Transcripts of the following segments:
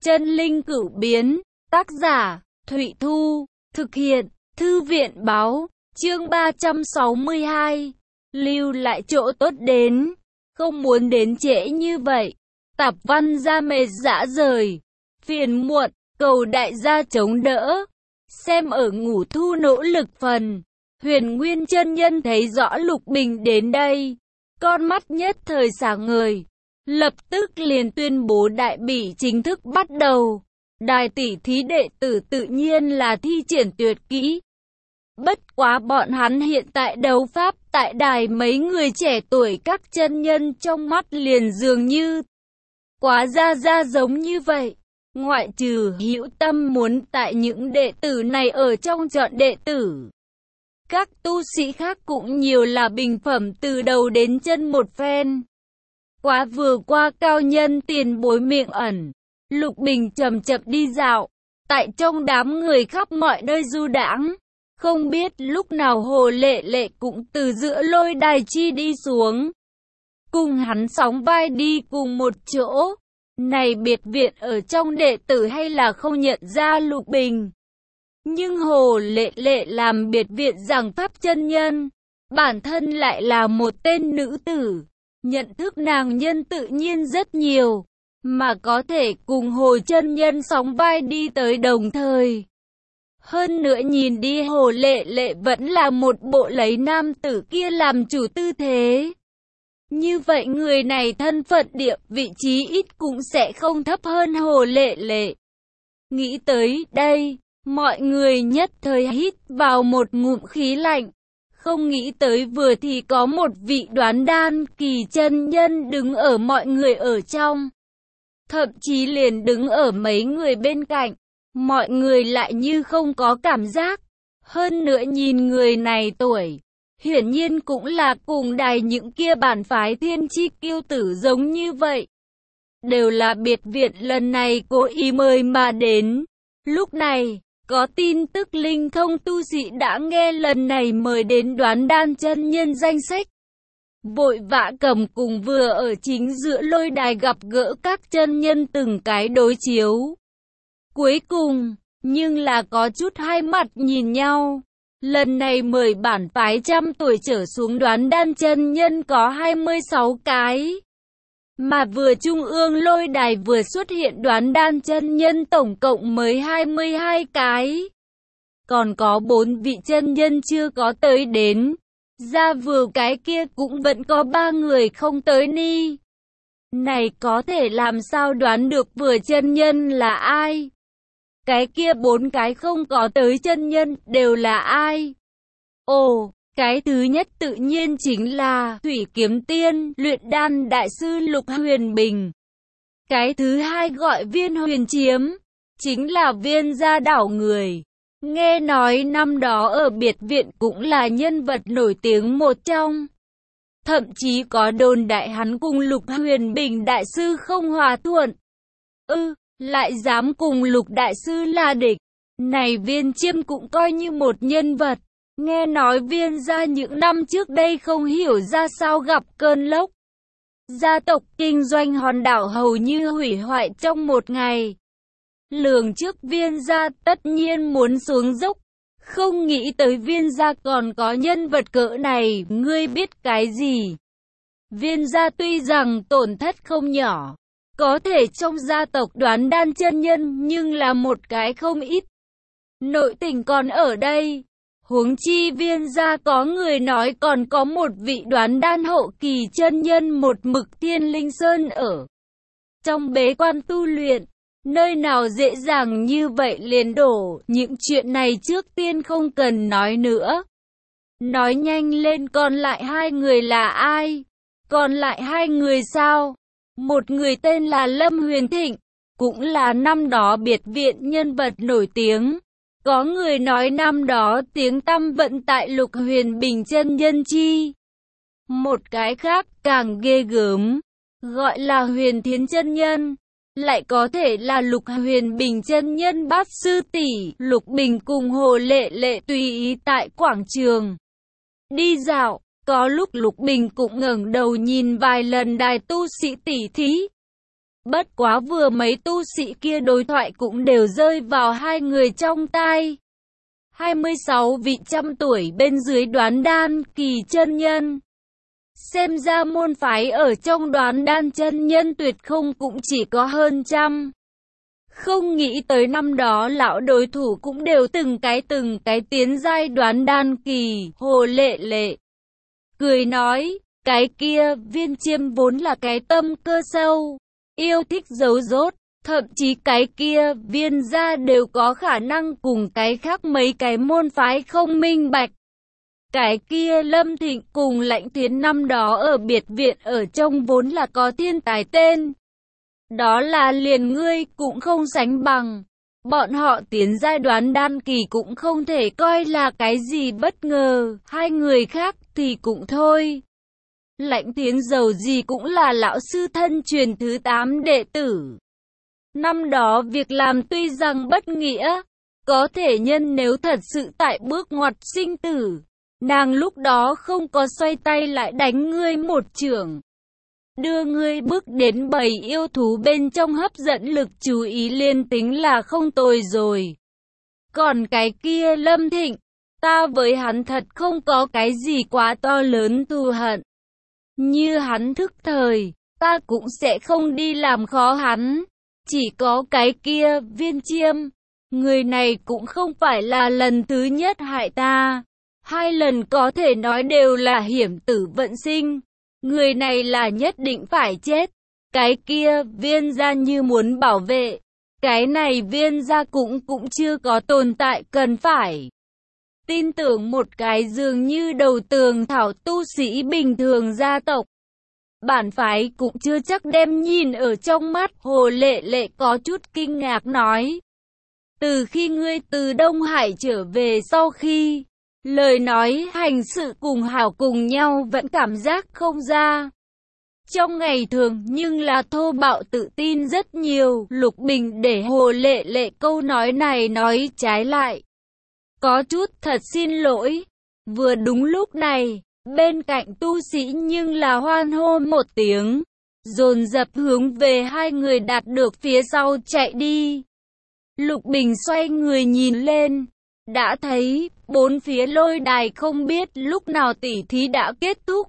Chân linh cửu biến, tác giả, Thụy Thu, thực hiện, Thư viện báo, chương 362, lưu lại chỗ tốt đến, không muốn đến trễ như vậy. Tạp văn ra mệt dã rời, phiền muộn, cầu đại gia chống đỡ. Xem ở Ngũ Thu nỗ lực phần, Huyền Nguyên chân nhân thấy rõ Lục Bình đến đây, con mắt nhất thời sáng ngời, lập tức liền tuyên bố đại bỉ chính thức bắt đầu. Đài tỷ thí đệ tử tự nhiên là thi triển tuyệt kỹ. Bất quá bọn hắn hiện tại đấu pháp tại đài, mấy người trẻ tuổi các chân nhân trong mắt liền dường như quá ra giống như vậy. Ngoại trừ Hữu Tâm muốn tại những đệ tử này ở trong chọn đệ tử, các tu sĩ khác cũng nhiều là bình phẩm từ đầu đến chân một phen. Quá vừa qua cao nhân tiền bối miệng ẩn, Lục Bình chậm chậm đi dạo, tại trong đám người khắp mọi nơi du đãng. Không biết lúc nào Hồ Lệ Lệ cũng từ giữa lôi đài chi đi xuống, cùng hắn sóng vai đi cùng một chỗ. Này biệt viện ở trong đệ tử hay là không nhận ra Lục Bình. Nhưng Hồ Lệ Lệ làm biệt viện giảng pháp chân nhân, bản thân lại là một tên nữ tử, nhận thức nàng nhân tự nhiên rất nhiều, mà có thể cùng Hồ chân nhân sóng vai đi tới đồng thời. Hơn nữa nhìn đi Hồ Lệ Lệ vẫn là một bộ lấy nam tử kia làm chủ tư thế. Như vậy người này thân phận địa vị trí ít cũng sẽ không thấp hơn Hồ Lệ Lệ. Nghĩ tới đây, mọi người nhất thời hít vào một ngụm khí lạnh. Không nghĩ tới vừa thì có một vị Đoán Đan kỳ chân nhân đứng ở mọi người ở trong. Thậm chí liền đứng ở mấy người bên cạnh. Mọi người lại như không có cảm giác. Hơn nữa nhìn người này tuổi, hiển nhiên cũng là cùng đài những kia bản phái thiên chi kiêu tử giống như vậy. Đều là biệt viện lần này cố ý mời mà đến. Lúc này, có tin tức linh thông tu sĩ đã nghe lần này mời đến Đoán Đan chân nhân danh sách. Vội vã cầm cùng vừa ở chính giữa lôi đài gặp gỡ các chân nhân từng cái đối chiếu. Cuối cùng, nhưng là có chút hai mặt nhìn nhau. Lần này mời bản phái trăm tuổi trở xuống Đoán Đan chân nhân có 26 cái. Mà vừa trung ương lôi đài vừa xuất hiện Đoán Đan chân nhân tổng cộng mới 22 cái. Còn có 4 vị chân nhân chưa có tới đến. Ra vừa cái kia cũng vẫn có 3 người không tới ni. Này có thể làm sao đoán được vừa chân nhân là ai? Cái kia 4 cái không có tới chân nhân đều là ai? Ồ, cái thứ nhất tự nhiên chính là Thủy Kiếm Tiên, luyện đan đại sư Lục Huyền Bình. Cái thứ hai gọi Viên Huyền Chiếm, chính là Viên gia đảo người. Nghe nói năm đó ở biệt viện cũng là nhân vật nổi tiếng một trong. Thậm chí có đồn đại hắn cùng Lục Huyền Bình đại sư không hòa thuận. Lại dám cùng Lục đại sư là địch. Này Viên Chiêm cũng coi như một nhân vật. Nghe nói Viên gia những năm trước đây không hiểu ra sao gặp cơn lốc. Gia tộc kinh doanh hòn đảo hầu như hủy hoại trong một ngày. Lường trước Viên gia tất nhiên muốn xuống dốc. Không nghĩ tới Viên gia còn có nhân vật cỡ này, ngươi biết cái gì? Viên gia tuy rằng tổn thất không nhỏ, có thể trong gia tộc Đoán Đan chân nhân nhưng là một cái không ít. Nội tình còn ở đây. Huống chi Viên gia có người nói còn có một vị Đoán Đan hậu kỳ chân nhân một mực Thiên Linh Sơn ở trong bế quan tu luyện. Nơi nào dễ dàng như vậy liền đổ, những chuyện này trước tiên không cần nói nữa. Nói nhanh lên, còn lại 2 người là ai? Còn lại 2 người sao? Một người tên là Lâm Huyền Thịnh, cũng là năm đó biệt viện nhân vật nổi tiếng. Có người nói năm đó tiếng tăm vận tại Lục Huyền Bình chân nhân chi. Một cái khác càng ghê gớm, gọi là Huyền Thiến chân nhân. Lại có thể là Lục Huyền Bình chân nhân bát sư tỷ. Lục Bình cùng Hồ Lệ Lệ tùy ý tại quảng trường đi dạo. Có lúc Lục Bình cũng ngẩng đầu nhìn vài lần đài tu sĩ tỷ thí. Bất quá vừa mấy tu sĩ kia đối thoại cũng đều rơi vào hai người trong tai. 26 vị trăm tuổi bên dưới Đoán Đan Kỳ chân nhân. Xem ra môn phái ở trong Đoán Đan chân nhân tuyệt không cũng chỉ có hơn trăm. Không nghĩ tới năm đó lão đối thủ cũng đều từng cái tiến giai Đoán Đan Kỳ. Hồ Lệ Lệ cười nói, cái kia Viên Chiêm vốn là cái tâm cơ sâu, yêu thích giấu dốt, thậm chí cái kia Viên gia đều có khả năng cùng cái khác mấy cái môn phái không minh bạch. Cái kia Lâm Thịnh cùng Lãnh Thiến năm đó ở biệt viện ở trong vốn là có thiên tài tên. Đó là liền ngươi cũng không sánh bằng. Bọn họ tiến giai Đoán Đan Kỳ cũng không thể coi là cái gì bất ngờ, hai người khác thì cũng thôi. Lãnh Thiến dầu gì cũng là lão sư thân truyền thứ 8 đệ tử. Năm đó việc làm tuy rằng bất nghĩa, có thể nhân nếu thật sự tại bước ngoặt sinh tử, nàng lúc đó không có xoay tay lại đánh ngươi một chưởng, đưa ngươi bước đến bầy yêu thú bên trong hấp dẫn lực chú ý liên tính là không tồi rồi. Còn cái kia Lâm Thịnh, ta với hắn thật không có cái gì quá to lớn thù hận. Như hắn thức thời, ta cũng sẽ không đi làm khó hắn. Chỉ có cái kia Viên Chiêm, người này cũng không phải là lần thứ nhất hại ta. 2 lần có thể nói đều là hiểm tử vận sinh. Người này là nhất định phải chết. Cái kia Viên gia như muốn bảo vệ. Cái này Viên gia cũng chưa có tồn tại cần phải tin tưởng một cái dường như đầu tường thảo tu sĩ bình thường gia tộc. Bản phái cũng chưa chắc đem nhìn ở trong mắt. Hồ Lệ Lệ có chút kinh ngạc nói. Từ khi ngươi từ Đông Hải trở về sau khi, lời nói hành sự cùng hảo cùng nhau vẫn cảm giác không ra. Trong ngày thường nhưng là thô bạo tự tin rất nhiều. Lục Bình để Hồ Lệ Lệ câu nói này nói trái lại. Có chút thật xin lỗi. Vừa đúng lúc này, bên cạnh tu sĩ nhưng là hoan hô một tiếng, dồn dập hướng về hai người đạt được phía sau chạy đi. Lục Bình xoay người nhìn lên, đã thấy bốn phía lôi đài không biết lúc nào tỉ thí đã kết thúc.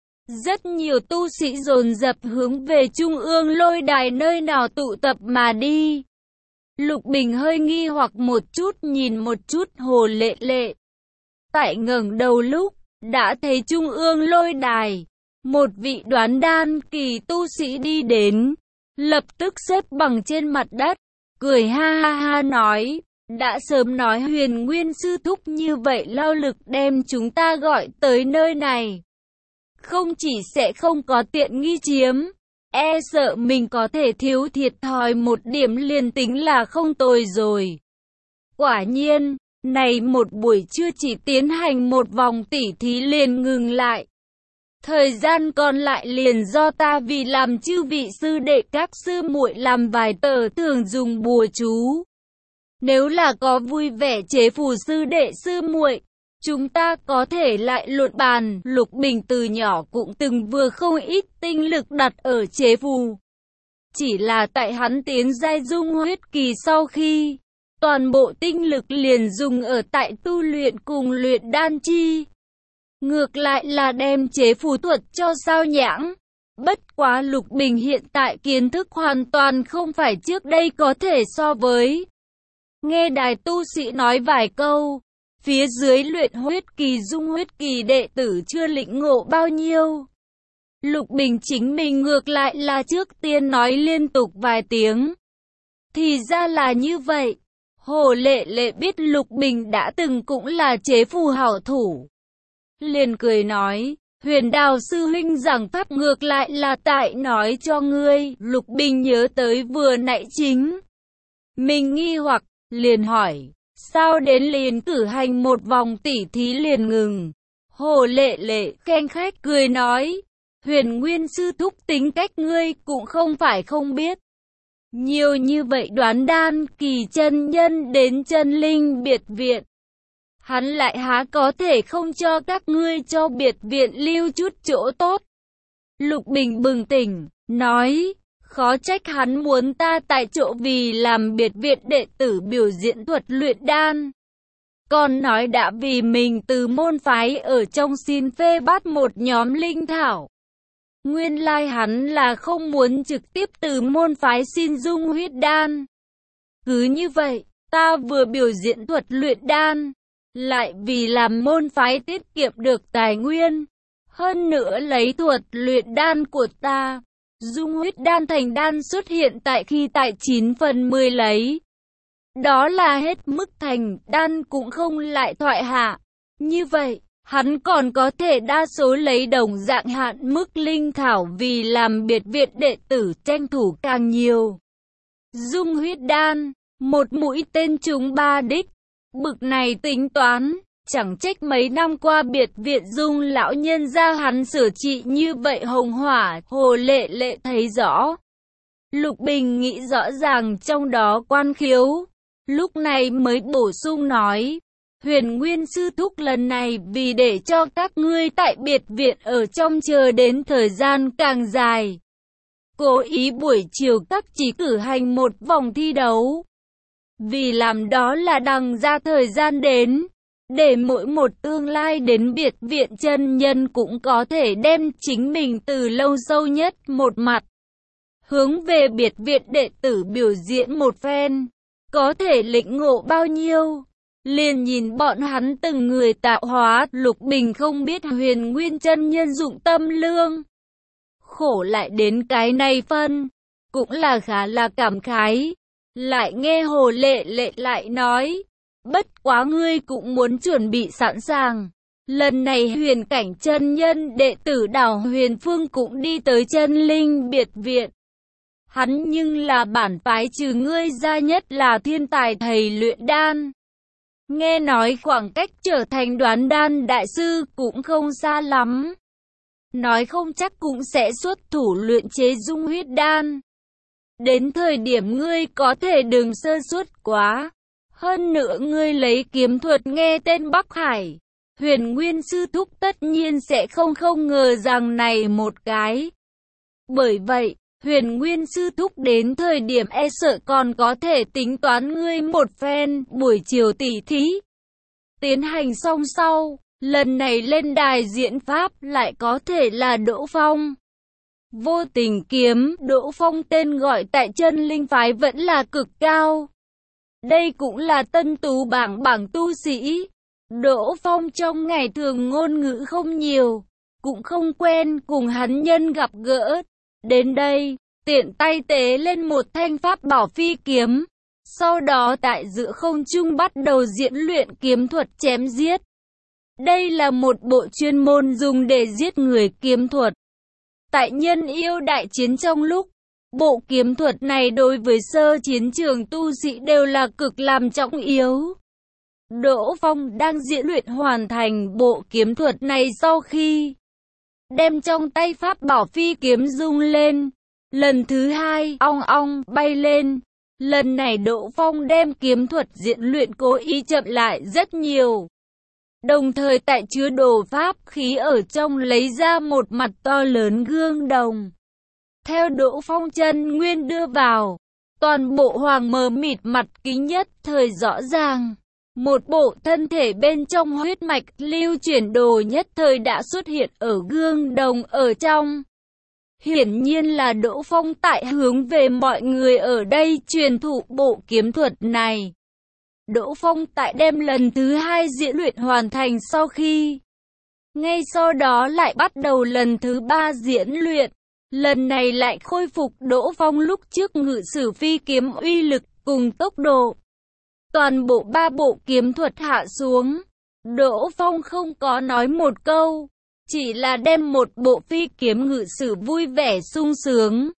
Rất nhiều tu sĩ dồn dập hướng về trung ương lôi đài nơi nào tụ tập mà đi. Lục Bình hơi nghi hoặc một chút nhìn một chút Hồ Lệ Lệ. Tại ngẩng đầu lúc, đã thấy trung ương lôi đài, một vị Đoán Đan Kỳ tu sĩ đi đến, lập tức xếp bằng trên mặt đất, cười ha ha ha nói, đã sớm nói Huyền Nguyên sư thúc như vậy lao lực đem chúng ta gọi tới nơi này. Không chỉ sẽ không có tiện nghi chiếm, e sợ mình có thể thiếu thiệt thòi một điểm liền tính là không tồi rồi. Quả nhiên, này một buổi trưa chỉ tiến hành một vòng tỉ thí liền ngừng lại. Thời gian còn lại liền do ta vì làm chư vị sư đệ các sư muội làm vài tờ thường dùng bùa chú. Nếu là có vui vẻ chế phù sư đệ sư muội, chúng ta có thể lại luận bàn. Lục Bình từ nhỏ cũng từng vừa không ít tinh lực đặt ở chế phù. Chỉ là tại hắn tiến giai dung huyết kỳ sau khi, toàn bộ tinh lực liền dùng ở tại tu luyện cùng luyện đan chi. Ngược lại là đem chế phù thuật cho sao nhãng. Bất quá Lục Bình hiện tại kiến thức hoàn toàn không phải trước đây có thể so với. Nghe đài tu sĩ nói vài câu, phía dưới luyện huyết kỳ dung huyết kỳ đệ tử chưa lĩnh ngộ bao nhiêu. Lục Bình chính mình ngược lại là trước tiên nói liên tục vài tiếng. Thì ra là như vậy. Hồ Lệ Lệ biết Lục Bình đã từng cũng là chế phù hảo thủ, liền cười nói, Huyền Đào sư huynh giảng pháp ngược lại là tại nói cho ngươi. Lục Bình nhớ tới vừa nãy chính mình nghi hoặc, liền hỏi, sao đến liền cử hành một vòng tỉ thí liền ngừng. Hồ Lệ Lệ khen khách cười nói, Huyền Nguyên sư thúc tính cách ngươi cũng không phải không biết. Nhiều như vậy Đoán Đan Kỳ chân nhân đến Chân Linh biệt viện, hắn lại há có thể không cho các ngươi cho biệt viện lưu chút chỗ tốt. Lục Bình bừng tỉnh, nói, Khó trách hắn muốn ta tại chỗ vì làm biệt viện đệ tử biểu diễn thuật luyện đan. Còn nói đã vì mình từ môn phái ở trong xin phê bắt một nhóm linh thảo. Nguyên lai hắn là không muốn trực tiếp từ môn phái xin dung huyết đan. Cứ như vậy, ta vừa biểu diễn thuật luyện đan, lại vì làm môn phái tiết kiệm được tài nguyên. Hơn nữa lấy thuật luyện đan của ta, dung huyết đan thành đan xuất hiện tại khi tại 9 phần 10 lấy. Đó là hết mức thành đan cũng không lại thoại hạ. Như vậy, hắn còn có thể đa số lấy đồng dạng hạn mức linh thảo vì làm biệt viện đệ tử tranh thủ càng nhiều. Dung huyết đan, một mũi tên trúng 3 đích. Bực này tính toán, chẳng trách mấy năm qua biệt viện Dung lão nhân gia hắn sửa trị như vậy hồng hỏa. Hồ Lệ Lệ thấy rõ. Lục Bình nghĩ rõ ràng trong đó quan khiếu. Lúc này mới bổ sung nói, Huyền Nguyên sư thúc lần này vì để cho các ngươi tại biệt viện ở trong chờ đến thời gian càng dài. Cố ý buổi chiều các chỉ cử hành một vòng thi đấu. Vì làm đó là đằng ra thời gian đến, để mỗi một tương lai đến biệt viện chân nhân cũng có thể đem chính mình từ lâu sâu nhất một mặt. Hướng về biệt viện đệ tử biểu diễn một phen. Có thể lĩnh ngộ bao nhiêu? Liền nhìn bọn hắn từng người tạo hóa. Lục Bình không biết Huyền Nguyên chân nhân dụng tâm lương. Khổ lại đến cái này phân. Cũng là khá là cảm khái. Lại nghe Hồ Lệ Lệ lại nói. Bất quá ngươi cũng muốn chuẩn bị sẵn sàng. Lần này huyền cảnh chân nhân đệ tử Đào Huyền Phương cũng đi tới chân linh biệt viện. Hắn nhưng là bản phái trừ ngươi ra nhất là thiên tài thầy luyện đan. Nghe nói khoảng cách trở thành đoán đan đại sư cũng không xa lắm. Nói không chắc cũng sẽ xuất thủ luyện chế dung huyết đan. Đến thời điểm ngươi có thể đừng sơ suất quá. Hơn nữa ngươi lấy kiếm thuật nghe tên Bắc Hải. Huyền Nguyên sư thúc tất nhiên sẽ không ngờ rằng này một cái. Bởi vậy, Huyền Nguyên sư thúc đến thời điểm e sợ còn có thể tính toán ngươi một phen. Buổi chiều tỉ thí tiến hành xong sau, lần này lên đài diễn pháp lại có thể là Đỗ Phong. Vô tình kiếm, Đỗ Phong tên gọi tại chân linh phái vẫn là cực cao. Đây cũng là tân tú bảng tu sĩ. Đỗ Phong trong ngày thường ngôn ngữ không nhiều, cũng không quen cùng hắn nhân gặp gỡ. Đến đây, tiện tay tế lên một thanh pháp bảo phi kiếm. Sau đó tại giữa không trung bắt đầu diễn luyện kiếm thuật chém giết. Đây là một bộ chuyên môn dùng để giết người kiếm thuật. Tại nhân yêu đại chiến trong lúc, bộ kiếm thuật này đối với sơ chiến trường tu sĩ đều là cực làm trọng yếu. Đỗ Phong đang diễn luyện hoàn thành bộ kiếm thuật này sau khi đem trong tay pháp bảo phi kiếm rung lên. Lần thứ hai, ong ong, bay lên. Lần này Đỗ Phong đem kiếm thuật diễn luyện cố ý chậm lại rất nhiều. Đồng thời tại chứa đồ pháp khí ở trong lấy ra một mặt to lớn gương đồng. Theo Đỗ Phong chân nguyên đưa vào, toàn bộ hoàng mờ mịt mặt kính nhất thời rõ ràng. Một bộ thân thể bên trong huyết mạch lưu chuyển đồ nhất thời đã xuất hiện ở gương đồng ở trong. Hiển nhiên là Đỗ Phong tại hướng về mọi người ở đây truyền thụ bộ kiếm thuật này. Đỗ Phong tại đem lần thứ hai diễn luyện hoàn thành sau khi, ngay sau đó lại bắt đầu lần thứ ba diễn luyện. Lần này lại khôi phục Đỗ Phong lúc trước ngự sử phi kiếm uy lực cùng tốc độ. Toàn bộ ba bộ kiếm thuật hạ xuống. Đỗ Phong không có nói một câu, chỉ là đem một bộ phi kiếm ngự sử vui vẻ sung sướng.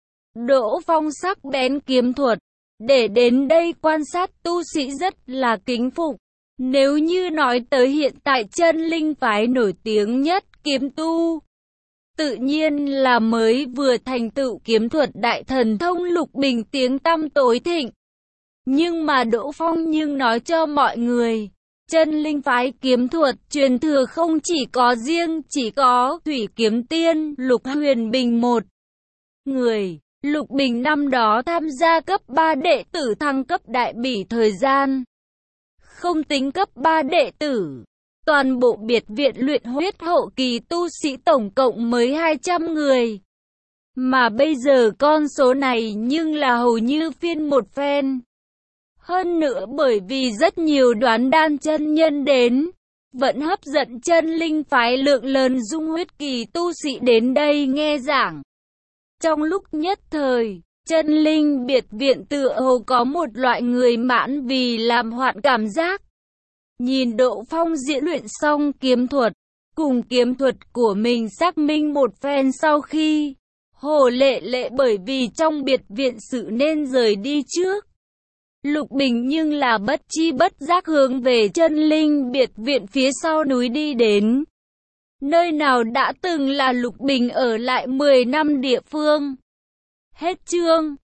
Đỗ Phong sắc bén kiếm thuật, để đến đây quan sát tu sĩ rất là kính phục. Nếu như nói tới hiện tại chân linh phái nổi tiếng nhất kiếm tu, tự nhiên là mới vừa thành tựu kiếm thuật đại thần thông Lục Bình tiếng tăm tối thịnh. Nhưng mà Đỗ Phong nhưng nói cho mọi người, chân linh phái kiếm thuật truyền thừa không chỉ có Thủy Kiếm Tiên Lục Huyền Bình một người. Lục Bình năm đó tham gia cấp 3 đệ tử thăng cấp đại bỉ thời gian. Không tính cấp 3 đệ tử, toàn bộ biệt viện luyện huyết hậu kỳ tu sĩ tổng cộng mới 200 người. Mà bây giờ con số này nhưng là hầu như phiên một phen. Hơn nữa bởi vì rất nhiều đoán đan chân nhân đến, vẫn hấp dẫn chân linh phái lượng lớn dung huyết kỳ tu sĩ đến đây nghe giảng. Trong lúc nhất thời, chân linh biệt viện tựa hồ có một loại người mãn vì làm hoạn cảm giác. Nhìn Độ Phong diễn luyện xong kiếm thuật, cùng kiếm thuật của mình xác minh một phen sau khi Hồ Lệ Lệ bởi vì trong biệt viện sự nên rời đi trước. Lục Bình nhưng là bất chi bất giác hướng về chân linh biệt viện phía sau núi đi đến. Nơi nào đã từng là Lục Bình ở lại 10 năm địa phương. Hết chương.